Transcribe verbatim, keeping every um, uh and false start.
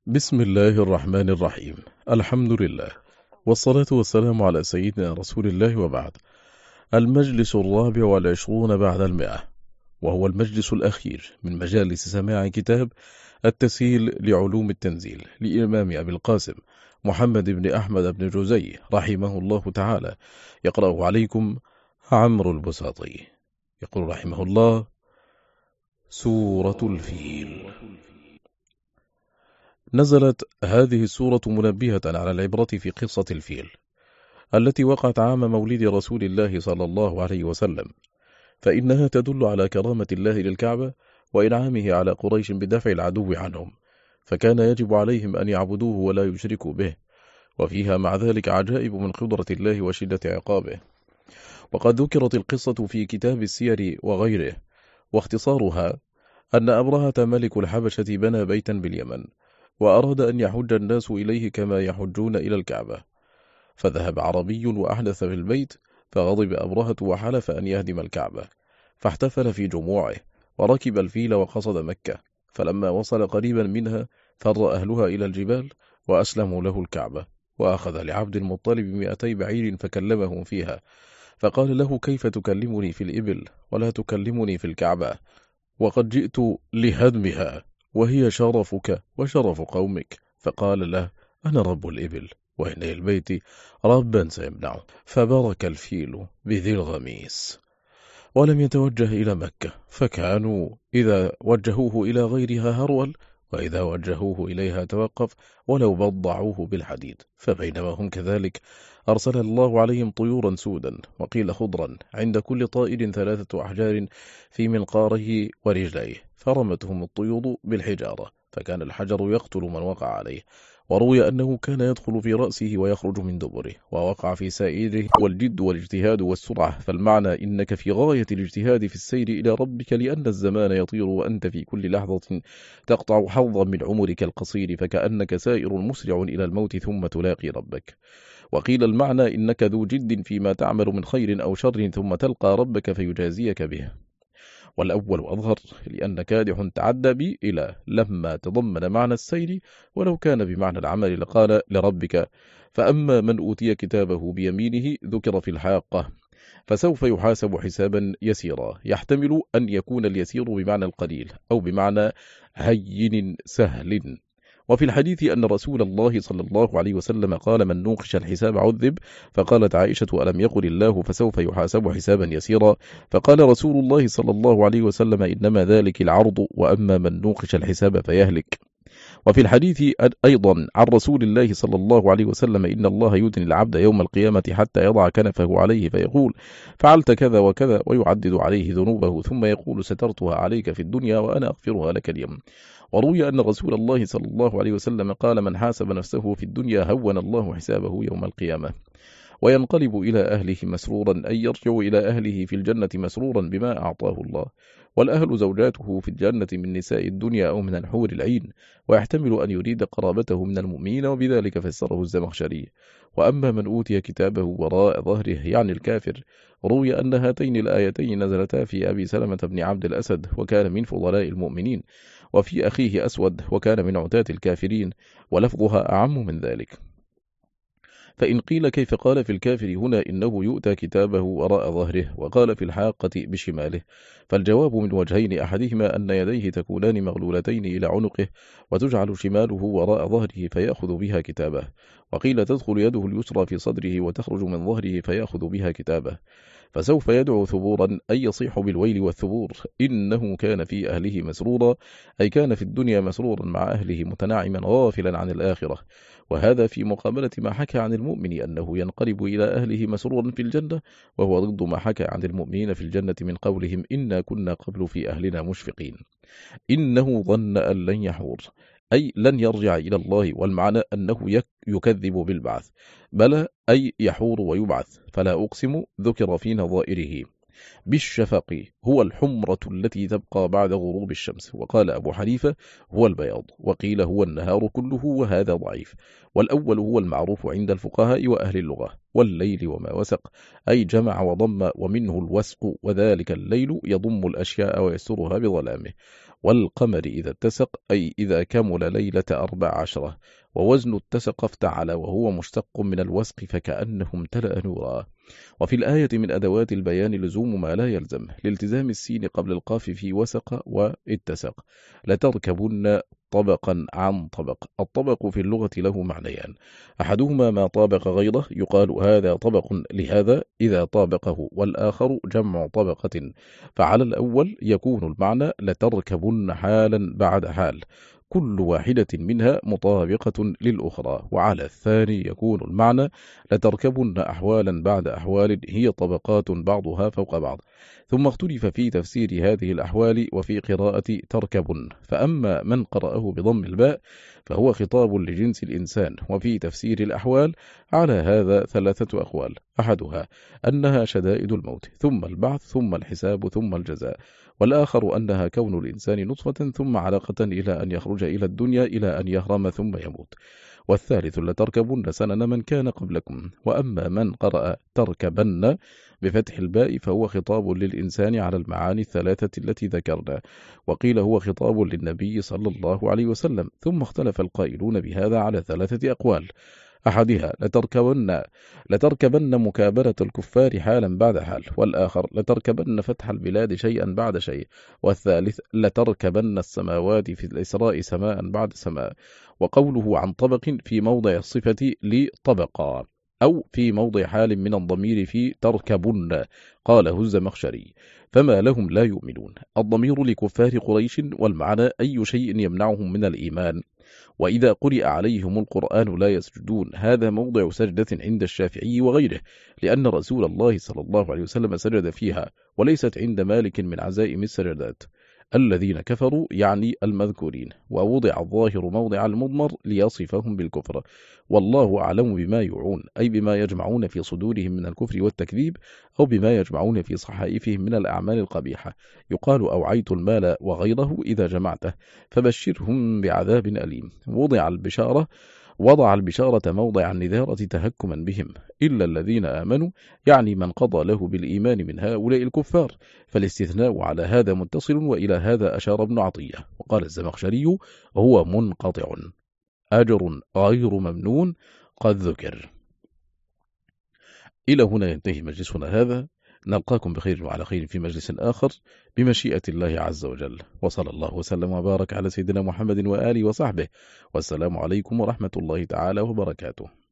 بسم الله الرحمن الرحيم. الحمد لله، والصلاة والسلام على سيدنا رسول الله، وبعد. المجلس الرابع والعشرون بعد المئة، وهو المجلس الأخير من مجالس سماع كتاب التسهيل لعلوم التنزيل لإمام أبي القاسم محمد بن أحمد بن جزي رحمه الله تعالى. يقرأ عليكم عمرو البساطي. يقول رحمه الله: سورة الفيل. نزلت هذه السورة منبهة على العبرة في قصة الفيل التي وقعت عام مولد رسول الله صلى الله عليه وسلم، فإنها تدل على كرامة الله للكعبة وإنعامه على قريش بدفع العدو عنهم، فكان يجب عليهم أن يعبدوه ولا يشركوا به، وفيها مع ذلك عجائب من قدرة الله وشدة عقابه. وقد ذكرت القصة في كتاب السير وغيره، واختصارها أن أبرهة ملك الحبشة بنى بيتا باليمن، وأراد أن يحج الناس إليه كما يحجون إلى الكعبة، فذهب عربي وأحدث في البيت، فغضب أبرهة وحلف أن يهدم الكعبة، فاحتفل في جموعه وركب الفيل وقصد مكة، فلما وصل قريبا منها فر أهلها إلى الجبال وأسلموا له الكعبة، وأخذ لعبد المطلب مئتي بعير فكلمهم فيها، فقال له: كيف تكلمني في الإبل ولا تكلمني في الكعبة، وقد جئت لهدمها وهي شرفك وشرف قومك؟ فقال له: أنا رب الإبل، وإن للبيت ربا سيمنعه. فبرك الفيل بذي الغميس ولم يتوجه إلى مكة، فكانوا إذا وجهوه إلى غيرها هرول، وإذا وجهوه إليها توقف ولو بضعوه بالحديد. فبينما هم كذلك أرسل الله عليهم طيورا سودا وقيل خضرا، عند كل طائر ثلاثة أحجار في منقاره ورجليه، فرمتهم الطيور بالحجارة، فكان الحجر يقتل من وقع عليه. وروي أنه كان يدخل في رأسه ويخرج من دبره، ووقع في سائره، والجد والاجتهاد والسرعة. فالمعنى: إنك في غاية الاجتهاد في السير إلى ربك، لأن الزمان يطير وأنت في كل لحظة تقطع حظا من عمرك القصير، فكأنك سائر مسرع إلى الموت ثم تلاقي ربك. وقيل المعنى: إنك ذو جد فيما تعمل من خير أو شر، ثم تلقى ربك فيجازيك به. والأول أظهر، لأن كادح تعدى بي إلى لما تضمن معنى السير، ولو كان بمعنى العمل لقال لربك: فأما من أوتي كتابه بيمينه ذكر في الحاقة فسوف يحاسب حسابا يسيرا، يحتمل أن يكون اليسير بمعنى القليل أو بمعنى هين سهل. وفي الحديث أن رسول الله صلى الله عليه وسلم قال: من نوقش الحساب عذب. فقالت عائشة: ألم يقل الله فسوف يحاسب حسابا يسيرا؟ فقال رسول الله صلى الله عليه وسلم: إنما ذلك العرض، وأما من نوقش الحساب فيهلك. وفي الحديث أيضا عن رسول الله صلى الله عليه وسلم: إن الله يدني العبد يوم القيامة حتى يضع كنفه عليه فيقول: فعلت كذا وكذا، ويعدد عليه ذنوبه، ثم يقول: سترتها عليك في الدنيا وأنا أغفرها لك اليوم. وروي أن رسول الله صلى الله عليه وسلم قال: من حاسب نفسه في الدنيا هون الله حسابه يوم القيامة. وينقلب إلى أهله مسرورا، أي يرجع إلى أهله في الجنة مسرورا بما أعطاه الله. والأهل زوجاته في الجنة من نساء الدنيا أو من الحور العين، ويحتمل أن يريد قرابته من المؤمنين، وبذلك فسره الزمخشري. وأما من أوتي كتابه وراء ظهره، يعني الكافر، روي أن هاتين الآيتين نزلتا في أبي سلمة بن عبد الأسد، وكان من فضلاء المؤمنين، وفي أخيه أسود، وكان من عتاة الكافرين، ولفظها أعم من ذلك. فإن قيل: كيف قال في الكافر هنا إنه يؤتى كتابه وراء ظهره، وقال في الحاقة بشماله؟ فالجواب من وجهين: أحدهما أن يديه تكونان مغلولتين إلى عنقه، وتجعل شماله وراء ظهره فيأخذ بها كتابه. وقيل: تدخل يده اليسرى في صدره وتخرج من ظهره فيأخذ بها كتابه. فسوف يدعو ثبورا، أي يصيح بالويل والثبور: إنه كان في أهله مسرورا، أي كان في الدنيا مسرورا مع أهله متناعما غافلا عن الآخرة. وهذا في مقابلة ما حكى عن المؤمن أنه ينقلب إلى أهله مسرورا في الجنة، وهو ضد ما حكى عن المؤمنين في الجنة من قولهم: إنا كنا قبل في أهلنا مشفقين. إنه ظن أن لن يحور، أي لن يرجع إلى الله، والمعنى أنه يكذب بالبعث. بلى، أي يحور ويبعث. فلا أقسم ذكر في نظائره، بالشفق هو الحمرة التي تبقى بعد غروب الشمس. وقال أبو حنيفة هو البياض، وقيل هو النهار كله، وهذا ضعيف. والأول هو المعروف عند الفقهاء وأهل اللغة. والليل وما وسق أي جمع وضم، ومنه الوسق، وذلك الليل يضم الأشياء ويسترها بظلامه. والقمر إذا اتسق أي إذا كمل ليلة أربع عشرة. ووزن اتسق افتعل، وهو مشتق من الوسق فكأنه امتلأ نورا. وفي الآية من أدوات البيان لزوم ما لا يلزم، لالتزام السين قبل القاف في وسق واتسق. لتركبن طبقا عن طبق. الطبق في اللغة له معنيان، أحدهما ما طابق غيره، يقال هذا طبق لهذا إذا طابقه، والآخر جمع طبقة. فعلى الأول يكون المعنى لتركبن حالا بعد حال، كل واحدة منها مطابقة للأخرى. وعلى الثاني يكون المعنى لتركبن أحوالا بعد أحوال، هي طبقات بعضها فوق بعض. ثم اختلف في تفسير هذه الأحوال وفي قراءة تركبن، فأما من قرأه بضم الباء فهو خطاب لجنس الإنسان. وفي تفسير الأحوال على هذا ثلاثة أقوال، أحدها أنها شدائد الموت، ثم البعث، ثم الحساب، ثم الجزاء. والآخر أنها كون الإنسان نطفة ثم علقة إلى أن يخرج إلى الدنيا إلى أن يهرم ثم يموت. والثالث لتركبن سنن من كان قبلكم. وأما من قرأ تركبن بفتح الباء فهو خطاب للإنسان على المعاني الثلاثة التي ذكرنا، وقيل هو خطاب للنبي صلى الله عليه وسلم. ثم اختلف القائلون بهذا على ثلاثة أقوال، أحدها لتركبن لتركبن مكابرة الكفار حالا بعد حال، والآخر لتركبن فتح البلاد شيئا بعد شيء، والثالث لتركبن السماوات في الإسراء سماء بعد سماء. وقوله عن طبق في موضع الصفة لطبقا، أو في موضع حال من الضمير في تركبن، قاله الزمخشري. فما لهم لا يؤمنون، الضمير لكفار قريش، والمعنى أي شيء يمنعهم من الإيمان. وإذا قرئ عليهم القرآن لا يسجدون، هذا موضع سجدة عند الشافعي وغيره، لأن رسول الله صلى الله عليه وسلم سجد فيها، وليست عند مالك من عزائم السجدات. الذين كفروا يعني المذكورين، ووضع الظاهر موضع المضمر ليصفهم بالكفر. والله أعلم بما يوعون، أي بما يجمعون في صدورهم من الكفر والتكذيب، أو بما يجمعون في صحائفهم من الأعمال القبيحة. يقال أوعيت المال وغيره إذا جمعته، فبشرهم بعذاب أليم. وضع البشارة وضع البشارة موضع النذارة تهكما بهم، إلا الذين آمنوا، يعني من قضى له بالإيمان من هؤلاء الكفار. فالاستثناء على هذا متصل، وإلى هذا أشار ابن عطية. وقال الزمخشري هو منقطع، أجر غير ممنون قد ذكر. إلى هنا ينتهي مجلسنا هذا، نلقاكم بخير وعلى خير في مجلس آخر بمشيئة الله عز وجل. وصلى الله وسلم وبارك على سيدنا محمد وآله وصحبه، والسلام عليكم ورحمة الله تعالى وبركاته.